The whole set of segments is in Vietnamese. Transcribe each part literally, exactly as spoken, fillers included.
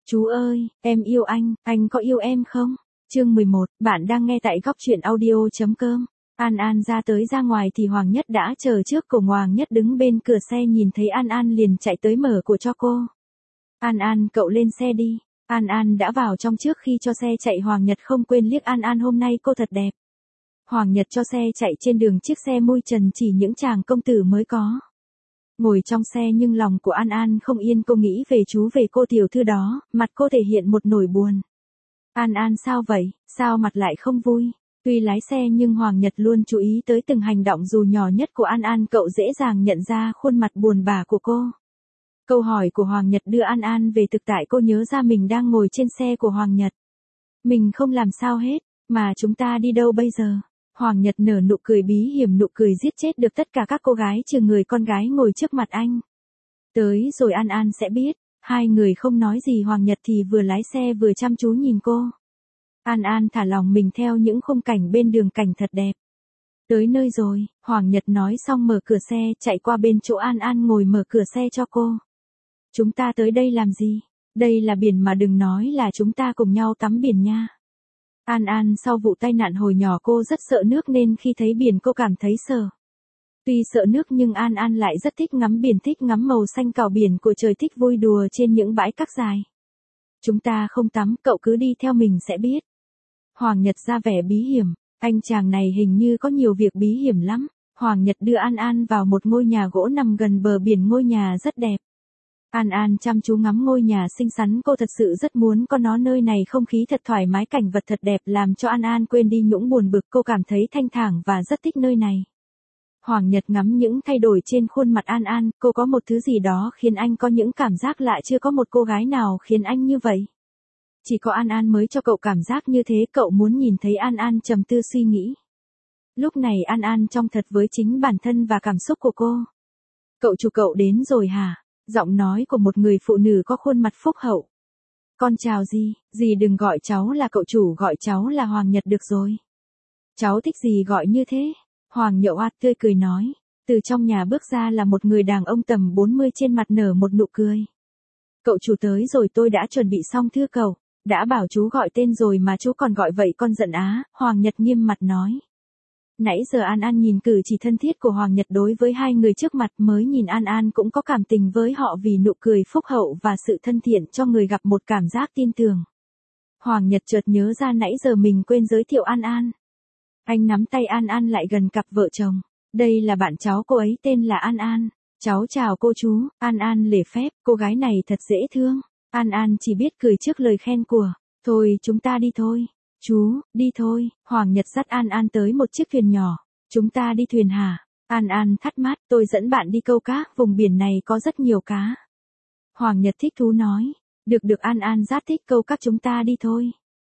Chú ơi, em yêu anh, anh có yêu em không? Chương mười một, bạn đang nghe tại góc truyện audio.com. An An ra tới ra ngoài thì Hoàng Nhất đã chờ trước cổng. Hoàng Nhất đứng bên cửa xe nhìn thấy An An liền chạy tới mở cửa cho cô. An An, cậu lên xe đi. An An đã vào trong trước khi cho xe chạy. Hoàng Nhật không quên liếc An An, hôm nay cô thật đẹp. Hoàng Nhật cho xe chạy trên đường, chiếc xe mui trần chỉ những chàng công tử mới có. Ngồi trong xe nhưng lòng của An An không yên, cô nghĩ về chú, về cô tiểu thư đó, mặt cô thể hiện một nỗi buồn. An An sao vậy, sao mặt lại không vui? Tuy lái xe nhưng Hoàng Nhật luôn chú ý tới từng hành động dù nhỏ nhất của An An, cậu dễ dàng nhận ra khuôn mặt buồn bã của cô. Câu hỏi của Hoàng Nhật đưa An An về thực tại, cô nhớ ra mình đang ngồi trên xe của Hoàng Nhật. Mình không làm sao hết, mà chúng ta đi đâu bây giờ? Hoàng Nhật nở nụ cười bí hiểm, nụ cười giết chết được tất cả các cô gái trừ người con gái ngồi trước mặt anh. Tới rồi An An sẽ biết. Hai người không nói gì, Hoàng Nhật thì vừa lái xe vừa chăm chú nhìn cô. An An thả lòng mình theo những khung cảnh bên đường, cảnh thật đẹp. Tới nơi rồi, Hoàng Nhật nói xong mở cửa xe, chạy qua bên chỗ An An ngồi mở cửa xe cho cô. Chúng ta tới đây làm gì? Đây là biển mà, đừng nói là chúng ta cùng nhau tắm biển nha. An An sau vụ tai nạn hồi nhỏ cô rất sợ nước nên khi thấy biển cô cảm thấy sợ. Tuy sợ nước nhưng An An lại rất thích ngắm biển, thích ngắm màu xanh cỏ biển của trời, thích vui đùa trên những bãi cát dài. Chúng ta không tắm, cậu cứ đi theo mình sẽ biết. Hoàng Nhật ra vẻ bí hiểm, anh chàng này hình như có nhiều việc bí hiểm lắm. Hoàng Nhật đưa An An vào một ngôi nhà gỗ nằm gần bờ biển, ngôi nhà rất đẹp. An An chăm chú ngắm ngôi nhà xinh xắn, cô thật sự rất muốn có nó, nơi này không khí thật thoải mái, cảnh vật thật đẹp làm cho An An quên đi những buồn bực, cô cảm thấy thanh thản và rất thích nơi này. Hoàng Nhật ngắm những thay đổi trên khuôn mặt An An, cô có một thứ gì đó khiến anh có những cảm giác lạ, chưa có một cô gái nào khiến anh như vậy. Chỉ có An An mới cho cậu cảm giác như thế, cậu muốn nhìn thấy An An trầm tư suy nghĩ. Lúc này An An trong thật với chính bản thân và cảm xúc của cô. Cậu chủ, cậu đến rồi hả? Giọng nói của một người phụ nữ có khuôn mặt phúc hậu. Con chào dì, dì đừng gọi cháu là cậu chủ, gọi cháu là Hoàng Nhật được rồi. Cháu thích dì gọi như thế. Hoàng Nhậu ạt tươi cười nói. Từ trong nhà bước ra là một người đàn ông tầm bốn mươi, trên mặt nở một nụ cười. Cậu chủ tới rồi, tôi đã chuẩn bị xong thưa cậu. Đã bảo chú gọi tên rồi mà chú còn gọi vậy, con giận á, Hoàng Nhật nghiêm mặt nói. Nãy giờ An An nhìn cử chỉ thân thiết của Hoàng Nhật đối với hai người trước mặt, mới nhìn An An cũng có cảm tình với họ vì nụ cười phúc hậu và sự thân thiện cho người gặp một cảm giác tin tưởng. Hoàng Nhật chợt nhớ ra nãy giờ mình quên giới thiệu An An. Anh nắm tay An An lại gần cặp vợ chồng. Đây là bạn cháu cô ấy, tên là An An. Cháu chào cô chú. An An lễ phép, cô gái này thật dễ thương. An An chỉ biết cười trước lời khen của. Thôi chúng ta đi thôi. Chú, đi thôi. Hoàng Nhật dắt An An tới một chiếc thuyền nhỏ. Chúng ta đi thuyền hả? An An thắc mắc, tôi dẫn bạn đi câu cá, vùng biển này có rất nhiều cá. Hoàng Nhật thích thú nói. Được được, An An rất thích câu cá, chúng ta đi thôi.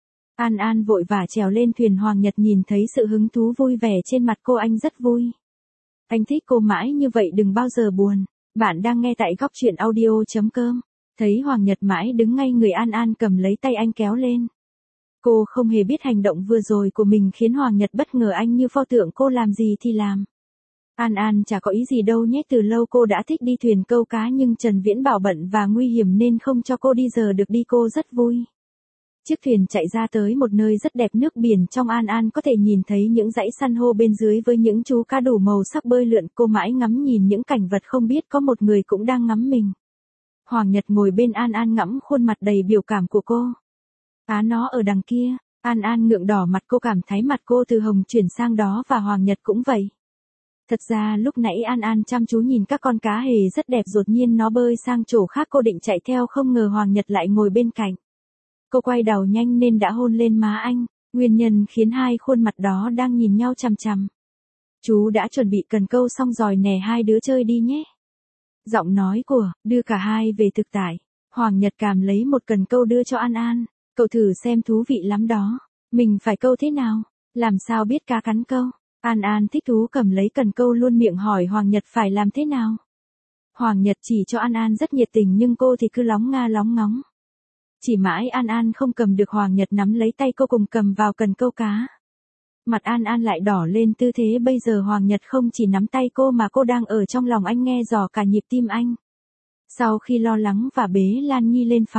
An An vội vã trèo lên thuyền. Hoàng Nhật nhìn thấy sự hứng thú vui vẻ trên mặt cô, anh rất vui. Anh thích cô mãi như vậy, đừng bao giờ buồn. Bạn đang nghe tại góc truyện audio.com. Thấy Hoàng Nhật mãi đứng ngay người, An An cầm lấy tay anh kéo lên. Cô không hề biết hành động vừa rồi của mình khiến Hoàng Nhật bất ngờ, anh như pho tượng, cô làm gì thì làm. An An chả có ý gì đâu nhé, từ lâu cô đã thích đi thuyền câu cá nhưng Trần Viễn bảo bận và nguy hiểm nên không cho cô đi, giờ được đi cô rất vui. Chiếc thuyền chạy ra tới một nơi rất đẹp, nước biển trong, An An có thể nhìn thấy những dãy san hô bên dưới với những chú cá đủ màu sắc bơi lượn, cô mãi ngắm nhìn những cảnh vật không biết có một người cũng đang ngắm mình. Hoàng Nhật ngồi bên An An ngẫm khuôn mặt đầy biểu cảm của cô. Á, nó ở đằng kia. An An ngượng đỏ mặt, cô cảm thấy mặt cô từ hồng chuyển sang đó và Hoàng Nhật cũng vậy. Thật ra lúc nãy An An chăm chú nhìn các con cá hề rất đẹp, đột nhiên nó bơi sang chỗ khác, cô định chạy theo không ngờ Hoàng Nhật lại ngồi bên cạnh. Cô quay đầu nhanh nên đã hôn lên má anh, nguyên nhân khiến hai khuôn mặt đó đang nhìn nhau chằm chằm. Chú đã chuẩn bị cần câu xong rồi nè, hai đứa chơi đi nhé. Giọng nói của đưa cả hai về thực tại. Hoàng Nhật cảm lấy một cần câu đưa cho An An. Cậu thử xem, thú vị lắm đó. Mình phải câu thế nào? Làm sao biết cá cắn câu? An An thích thú cầm lấy cần câu luôn miệng hỏi Hoàng Nhật phải làm thế nào. Hoàng Nhật chỉ cho An An rất nhiệt tình nhưng cô thì cứ lóng nga lóng ngóng. Chỉ mãi An An không cầm được, Hoàng Nhật nắm lấy tay cô cùng cầm vào cần câu cá. Mặt An An lại đỏ lên, tư thế bây giờ Hoàng Nhật không chỉ nắm tay cô mà cô đang ở trong lòng anh, nghe dò cả nhịp tim anh. Sau khi lo lắng và bế Lan Nhi lên phòng,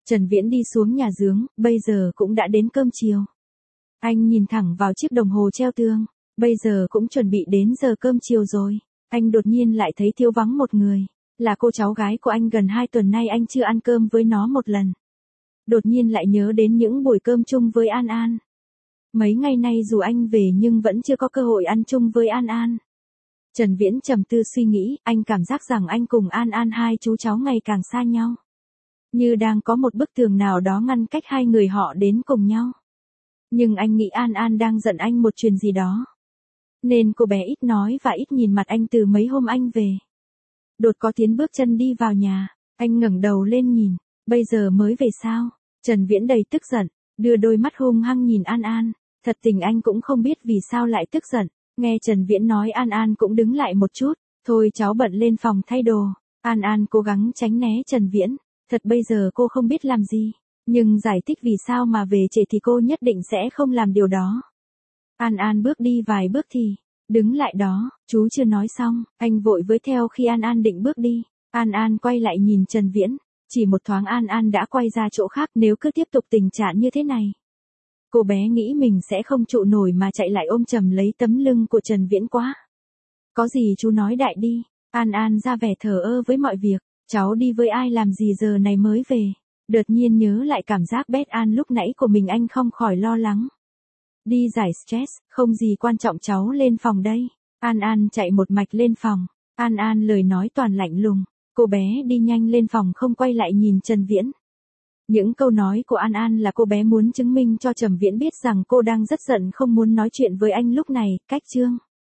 Trần Viễn đi xuống nhà giếng, bây giờ cũng đã đến cơm chiều. Anh nhìn thẳng vào chiếc đồng hồ treo tường, bây giờ cũng chuẩn bị đến giờ cơm chiều rồi. Anh đột nhiên lại thấy thiếu vắng một người, là cô cháu gái của anh, gần hai tuần nay anh chưa ăn cơm với nó một lần. Đột nhiên lại nhớ đến những buổi cơm chung với An An. Mấy ngày nay dù anh về nhưng vẫn chưa có cơ hội ăn chung với An An. Trần Viễn trầm tư suy nghĩ, anh cảm giác rằng anh cùng An An hai chú cháu ngày càng xa nhau. Như đang có một bức tường nào đó ngăn cách hai người họ đến cùng nhau. Nhưng anh nghĩ An An đang giận anh một chuyện gì đó. Nên cô bé ít nói và ít nhìn mặt anh từ mấy hôm anh về. Đột có tiếng bước chân đi vào nhà, anh ngẩng đầu lên nhìn, bây giờ mới về sao? Trần Viễn đầy tức giận, đưa đôi mắt hung hăng nhìn An An, thật tình anh cũng không biết vì sao lại tức giận. Nghe Trần Viễn nói An An cũng đứng lại một chút, thôi cháu bận lên phòng thay đồ. An An cố gắng tránh né Trần Viễn, thật bây giờ cô không biết làm gì, nhưng giải thích vì sao mà về trễ thì cô nhất định sẽ không làm điều đó. An An bước đi vài bước thì, đứng lại đó, chú chưa nói xong, anh vội với theo khi An An định bước đi. An An quay lại nhìn Trần Viễn, chỉ một thoáng An An đã quay ra chỗ khác. Nếu cứ tiếp tục tình trạng như thế này, cô bé nghĩ mình sẽ không trụ nổi mà chạy lại ôm chầm lấy tấm lưng của Trần Viễn quá. Có gì chú nói đại đi. An An ra vẻ thờ ơ với mọi việc, cháu đi với ai làm gì giờ này mới về. Đột nhiên nhớ lại cảm giác bất an lúc nãy của mình, anh không khỏi lo lắng. Đi giải stress, không gì quan trọng, cháu lên phòng đây. An An chạy một mạch lên phòng. An An lời nói toàn lạnh lùng. Cô bé đi nhanh lên phòng không quay lại nhìn Trần Viễn. Những câu nói của An An là cô bé muốn chứng minh cho Trần Viễn biết rằng cô đang rất giận, không muốn nói chuyện với anh lúc này. Cách chương